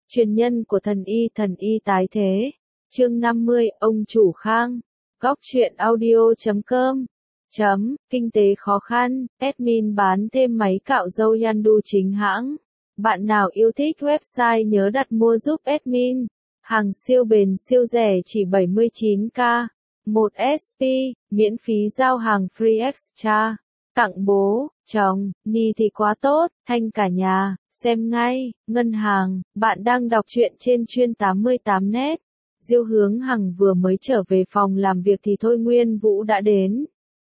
Truyền nhân của thần y tái thế. Chương 50, ông chủ Khang. Góc truyện audio.com. Kinh tế khó khăn, admin bán thêm máy cạo râu Yandu chính hãng. Bạn nào yêu thích website nhớ đặt mua giúp admin. Hàng siêu bền siêu rẻ chỉ 79k. 1 SP, miễn phí giao hàng free extra. Tặng bố, chồng, ni thì quá tốt, thanh cả nhà, xem ngay, ngân hàng, bạn đang đọc truyện trên chuyên 88net. Diêu Hướng Hằng vừa mới trở về phòng làm việc thì Thôi Nguyên Vũ đã đến.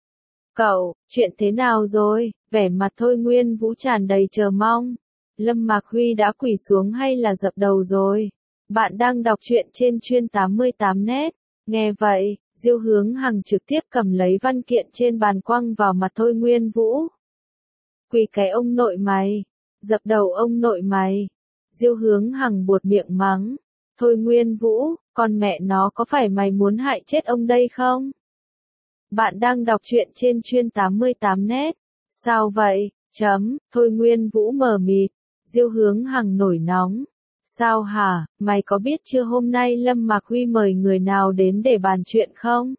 Cậu, chuyện thế nào rồi? Vẻ mặt Thôi Nguyên Vũ tràn đầy chờ mong. Lâm Mạc Huy đã quỳ xuống hay là dập đầu rồi? Bạn đang đọc truyện trên chuyên 88net. Nghe vậy, Diêu Hướng Hằng trực tiếp cầm lấy văn kiện trên bàn quăng vào mặt Thôi Nguyên Vũ. Quỳ cái ông nội mày, dập đầu ông nội mày. Diêu Hướng Hằng buột miệng mắng. Thôi Nguyên Vũ, con mẹ nó có phải mày muốn hại chết ông đây không? Bạn đang đọc truyện trên chuyên 88net. Sao vậy? Thôi Nguyên Vũ mờ mịt. Diêu Hướng Hằng nổi nóng. Sao hả, mày có biết chưa hôm nay Lâm Mạc Huy mời người nào đến để bàn chuyện không?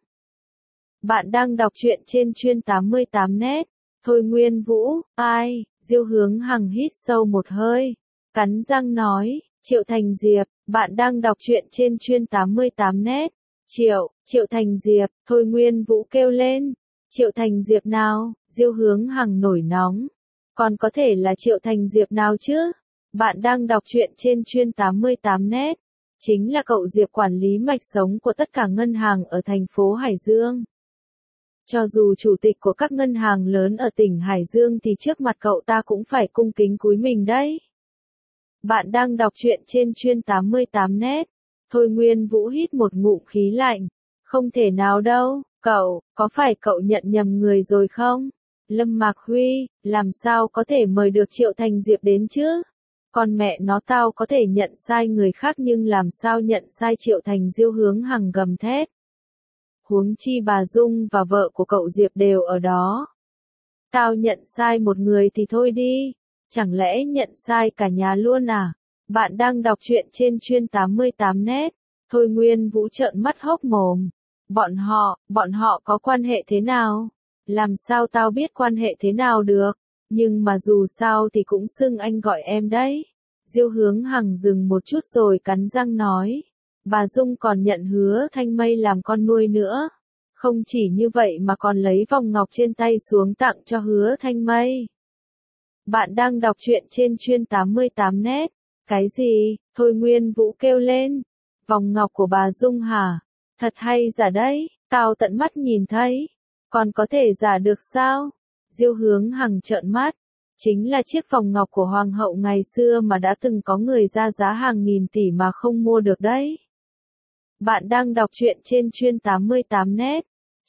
Bạn đang đọc truyện trên chuyên 88net. Thôi Nguyên Vũ, ai? Diêu Hướng Hằng hít sâu một hơi. Cắn răng nói, Triệu Thành Diệp, bạn đang đọc truyện trên chuyên 88net. Triệu Thành Diệp, Thôi Nguyên Vũ kêu lên. Triệu Thành Diệp nào? Diêu Hướng Hằng nổi nóng. Còn có thể là Triệu Thành Diệp nào chứ? Bạn đang đọc truyện trên chuyên 88net. Chính là cậu Diệp quản lý mạch sống của tất cả ngân hàng ở thành phố Hải Dương. Cho dù chủ tịch của các ngân hàng lớn ở tỉnh Hải Dương thì trước mặt cậu ta cũng phải cung kính cúi mình đấy. Bạn đang đọc truyện trên chuyên 88net. Thôi Nguyên Vũ hít một ngụm khí lạnh. Không thể nào đâu, có phải cậu nhận nhầm người rồi không? Lâm Mạc Huy, làm sao có thể mời được Triệu Thành Diệp đến chứ? Con mẹ nó tao có thể nhận sai người khác nhưng làm sao nhận sai Triệu Thành? Diêu Hướng Hằng gầm thét. Huống chi bà Dung và vợ của cậu Diệp đều ở đó. Tao nhận sai một người thì thôi đi, chẳng lẽ nhận sai cả nhà luôn à? Bạn đang đọc truyện trên chuyên 88net. Thôi Nguyên Vũ trợn mắt hốc mồm. Bọn họ có quan hệ thế nào? Làm sao tao biết quan hệ thế nào được? Nhưng mà dù sao thì cũng xưng anh gọi em đấy. Diêu Hướng Hằng dừng một chút rồi cắn răng nói. Bà Dung còn nhận Hứa Thanh Mây làm con nuôi nữa. Không chỉ như vậy mà còn lấy vòng ngọc trên tay xuống tặng cho Hứa Thanh Mây. Bạn đang đọc truyện trên chuyên 88net. Cái gì? Thôi Nguyên Vũ kêu lên. Vòng ngọc của bà Dung hả? Thật hay giả đấy, tao tận mắt nhìn thấy. Còn có thể giả được sao? Diêu Hướng Hằng trợn mắt. Chính là chiếc vòng ngọc của Hoàng hậu ngày xưa mà đã từng có người ra giá hàng nghìn tỷ mà không mua được đấy. Bạn đang đọc truyện trên chuyên 88net.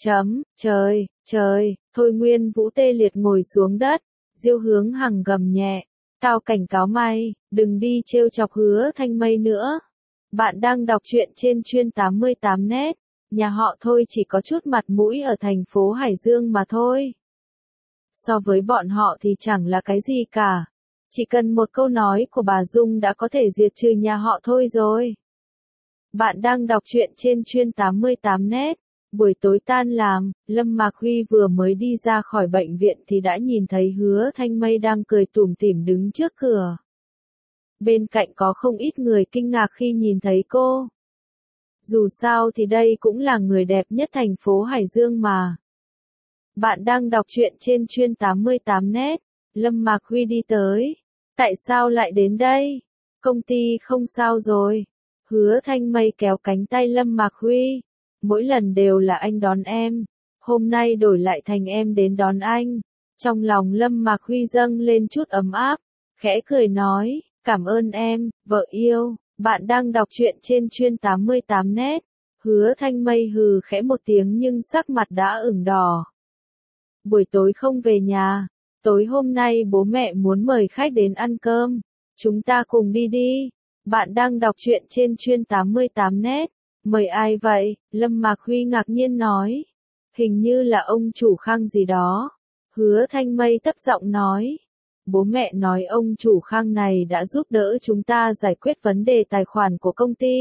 Trời, Thôi Nguyên Vũ tê liệt ngồi xuống đất. Diêu Hướng Hằng gầm nhẹ. Tao cảnh cáo mày, đừng đi trêu chọc Hứa Thanh Mây nữa. Bạn đang đọc truyện trên chuyên 88net. Nhà họ Thôi chỉ có chút mặt mũi ở thành phố Hải Dương mà thôi. So với bọn họ thì chẳng là cái gì cả. Chỉ cần một câu nói của bà Dung đã có thể diệt trừ nhà họ Thôi rồi. Bạn đang đọc truyện trên chuyên 88net. Buổi tối tan làm, Lâm Mạc Huy vừa mới đi ra khỏi bệnh viện thì đã nhìn thấy Hứa Thanh Mây đang cười tủm tỉm đứng trước cửa. Bên cạnh có không ít người kinh ngạc khi nhìn thấy cô. Dù sao thì đây cũng là người đẹp nhất thành phố Hải Dương mà. Bạn đang đọc truyện trên chuyên 88net. Lâm Mạc Huy đi tới. Tại sao lại đến đây? Công ty không sao rồi. Hứa Thanh Mây kéo cánh tay Lâm Mạc Huy. Mỗi lần đều là anh đón em. Hôm nay đổi lại thành em đến đón anh. Trong lòng Lâm Mạc Huy dâng lên chút ấm áp. Khẽ cười nói, cảm ơn em, vợ yêu. Bạn đang đọc truyện trên chuyên 88net. Hứa Thanh Mây hừ khẽ một tiếng nhưng sắc mặt đã ửng đỏ. Buổi tối không về nhà. Tối hôm nay bố mẹ muốn mời khách đến ăn cơm. Chúng ta cùng đi đi. Bạn đang đọc truyện trên chuyên 88net. Mời ai vậy? Lâm Mạc Huy ngạc nhiên nói. Hình như là ông chủ Khang gì đó. Hứa Thanh Mây thấp giọng nói. bố mẹ nói ông chủ Khang này đã giúp đỡ chúng ta giải quyết vấn đề tài khoản của công ty.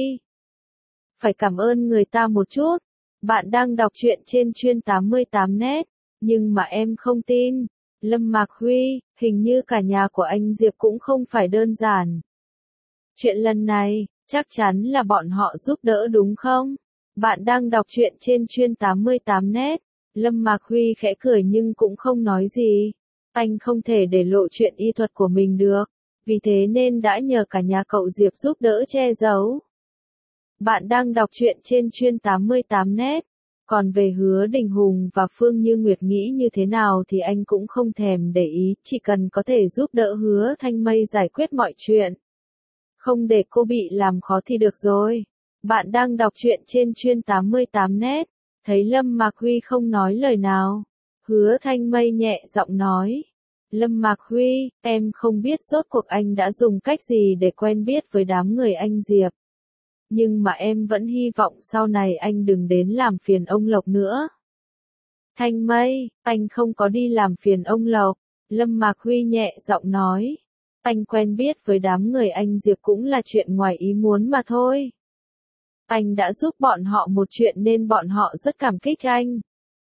Phải cảm ơn người ta một chút. Bạn đang đọc truyện trên chuyên 88 net, nhưng mà em không tin. Lâm Mạc Huy, hình như cả nhà của anh Diệp cũng không phải đơn giản. Chuyện lần này, chắc chắn là bọn họ giúp đỡ đúng không? Bạn đang đọc truyện trên chuyên 88 net. Lâm Mạc Huy khẽ cười nhưng cũng không nói gì. Anh không thể để lộ chuyện y thuật của mình được, vì thế nên đã nhờ cả nhà cậu Diệp giúp đỡ che giấu. Bạn đang đọc truyện trên chuyên 88 net. Còn về Hứa Đình Hùng và Phương Như Nguyệt nghĩ như thế nào thì anh cũng không thèm để ý, chỉ cần có thể giúp đỡ Hứa Thanh Mây giải quyết mọi chuyện. Không để cô bị làm khó thì được rồi. Bạn đang đọc truyện trên chuyên 88 net. Thấy Lâm Mạc Huy không nói lời nào, Hứa Thanh Mây nhẹ giọng nói. Lâm Mạc Huy, em không biết rốt cuộc anh đã dùng cách gì để quen biết với đám người anh Diệp. Nhưng mà em vẫn hy vọng sau này anh đừng đến làm phiền ông Lộc nữa. Thanh Mây, anh không có đi làm phiền ông Lộc. Lâm Mạc Huy nhẹ giọng nói. Anh quen biết với đám người anh Diệp cũng là chuyện ngoài ý muốn mà thôi. Anh đã giúp bọn họ một chuyện nên bọn họ rất cảm kích anh.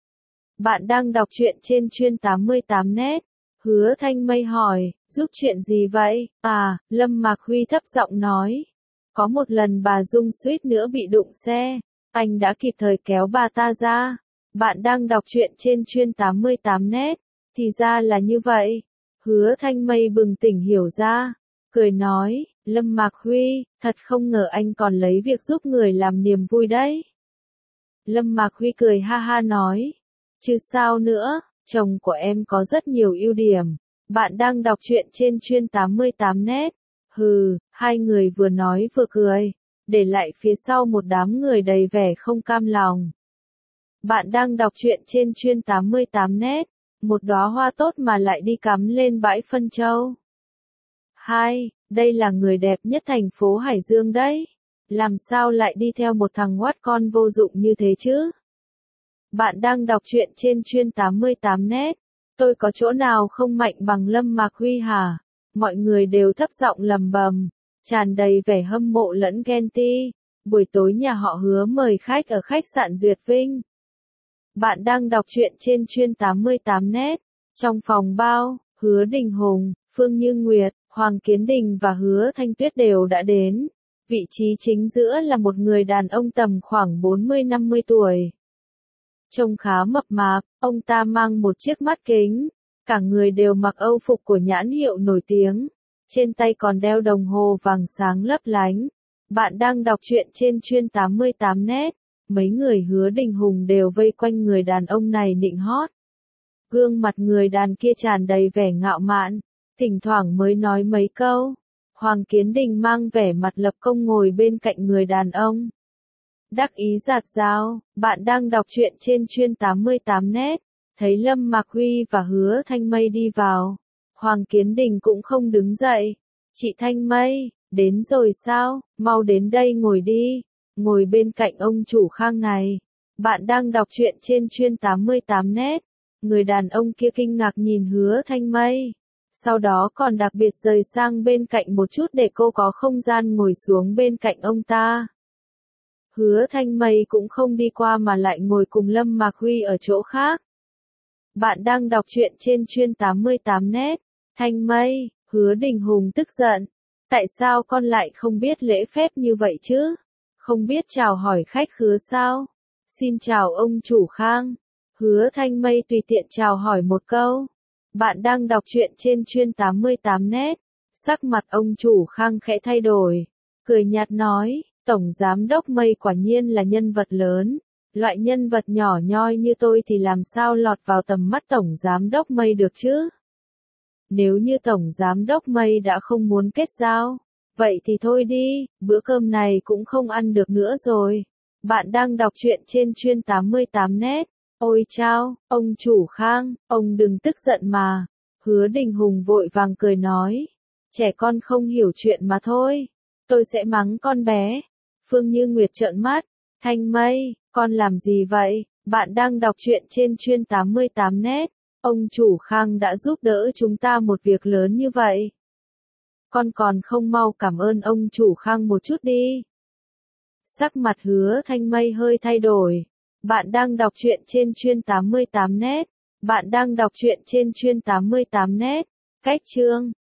Bạn đang đọc truyện trên chuyên 88 net. Hứa Thanh Mây hỏi, giúp chuyện gì vậy? À, Lâm Mạc Huy thấp giọng nói. Có một lần bà Dung suýt nữa bị đụng xe. Anh đã kịp thời kéo bà ta ra. Bạn đang đọc truyện trên chuyên 88 net. Thì ra là như vậy. Hứa Thanh Mây bừng tỉnh hiểu ra. Cười nói, Lâm Mạc Huy, thật không ngờ anh còn lấy việc giúp người làm niềm vui đấy. Lâm Mạc Huy cười ha ha nói. Chứ sao nữa, chồng của em có rất nhiều ưu điểm. Bạn đang đọc truyện trên chuyên 88 net. Hừ, hai người vừa nói vừa cười, để lại phía sau một đám người đầy vẻ không cam lòng. Bạn đang đọc truyện trên chuyên 88 net. Một đóa hoa tốt mà lại đi cắm lên bãi phân châu. Hai, đây là người đẹp nhất thành phố Hải Dương đấy. Làm sao lại đi theo một thằng oát con vô dụng như thế chứ? Bạn đang đọc truyện trên chuyên 88 net. Tôi có chỗ nào không mạnh bằng Lâm Mạc Huy hả? Mọi người đều thấp giọng lầm bầm, tràn đầy vẻ hâm mộ lẫn ghen tị. Buổi tối nhà họ Hứa mời khách ở khách sạn Duyệt Vinh. Bạn đang đọc truyện trên chuyên 88 net. Trong phòng bao, Hứa Đình Hùng, Phương Như Nguyệt, Hoàng Kiến Đình và Hứa Thanh Tuyết đều đã đến. Vị trí chính giữa là một người đàn ông tầm khoảng 40-50 tuổi. Trông khá mập mạp, ông ta mang một chiếc mắt kính. Cả người đều mặc âu phục của nhãn hiệu nổi tiếng. Trên tay còn đeo đồng hồ vàng sáng lấp lánh. Bạn đang đọc truyện trên chuyên 88 net. Mấy người Hứa Đình Hùng đều vây quanh người đàn ông này nịnh hót. Gương mặt người đàn kia tràn đầy vẻ ngạo mạn, thỉnh thoảng mới nói mấy câu. Hoàng Kiến Đình mang vẻ mặt lập công ngồi bên cạnh người đàn ông. Đắc ý rạt rào, bạn đang đọc truyện trên chuyên 88 net. Thấy Lâm Mạc Huy và Hứa Thanh Mây đi vào, Hoàng Kiến Đình cũng không đứng dậy. Chị Thanh Mây, đến rồi sao, mau đến đây ngồi đi, ngồi bên cạnh ông chủ Khang này. Bạn đang đọc truyện trên chuyên 88 net. Người đàn ông kia kinh ngạc nhìn Hứa Thanh Mây. Sau đó còn đặc biệt rời sang bên cạnh một chút để cô có không gian ngồi xuống bên cạnh ông ta. Hứa Thanh Mây cũng không đi qua mà lại ngồi cùng Lâm Mạc Huy ở chỗ khác. Bạn đang đọc truyện trên chuyên 88 net. Thanh Mây, Hứa Đình Hùng tức giận. Tại sao con lại không biết lễ phép như vậy chứ? Không biết chào hỏi khách khứa sao? Xin chào ông chủ Khang. Hứa Thanh Mây tùy tiện chào hỏi một câu. Bạn đang đọc truyện trên chuyên 88 net. Sắc mặt ông chủ Khang khẽ thay đổi. Cười nhạt nói, Tổng Giám đốc Mây quả nhiên là nhân vật lớn. Loại nhân vật nhỏ nhoi như tôi thì làm sao lọt vào tầm mắt Tổng Giám đốc Mây được chứ? Nếu như Tổng Giám đốc Mây đã không muốn kết giao, vậy thì thôi đi, bữa cơm này cũng không ăn được nữa rồi. Bạn đang đọc truyện trên chuyên 88 net. Ôi chao, ông chủ Khang, ông đừng tức giận mà. Hứa Đình Hùng vội vàng cười nói. Trẻ con không hiểu chuyện mà thôi. Tôi sẽ mắng con bé. Phương Như Nguyệt trợn mắt. Thanh Mây, con làm gì vậy? Bạn đang đọc truyện trên chuyên 88 net. Ông chủ Khang đã giúp đỡ chúng ta một việc lớn như vậy. Con còn không mau cảm ơn ông chủ Khang một chút đi. Sắc mặt Hứa Thanh Mây hơi thay đổi. Bạn đang đọc truyện trên chuyên 88 net. Bạn đang đọc truyện trên chuyên 88 net. Cách chương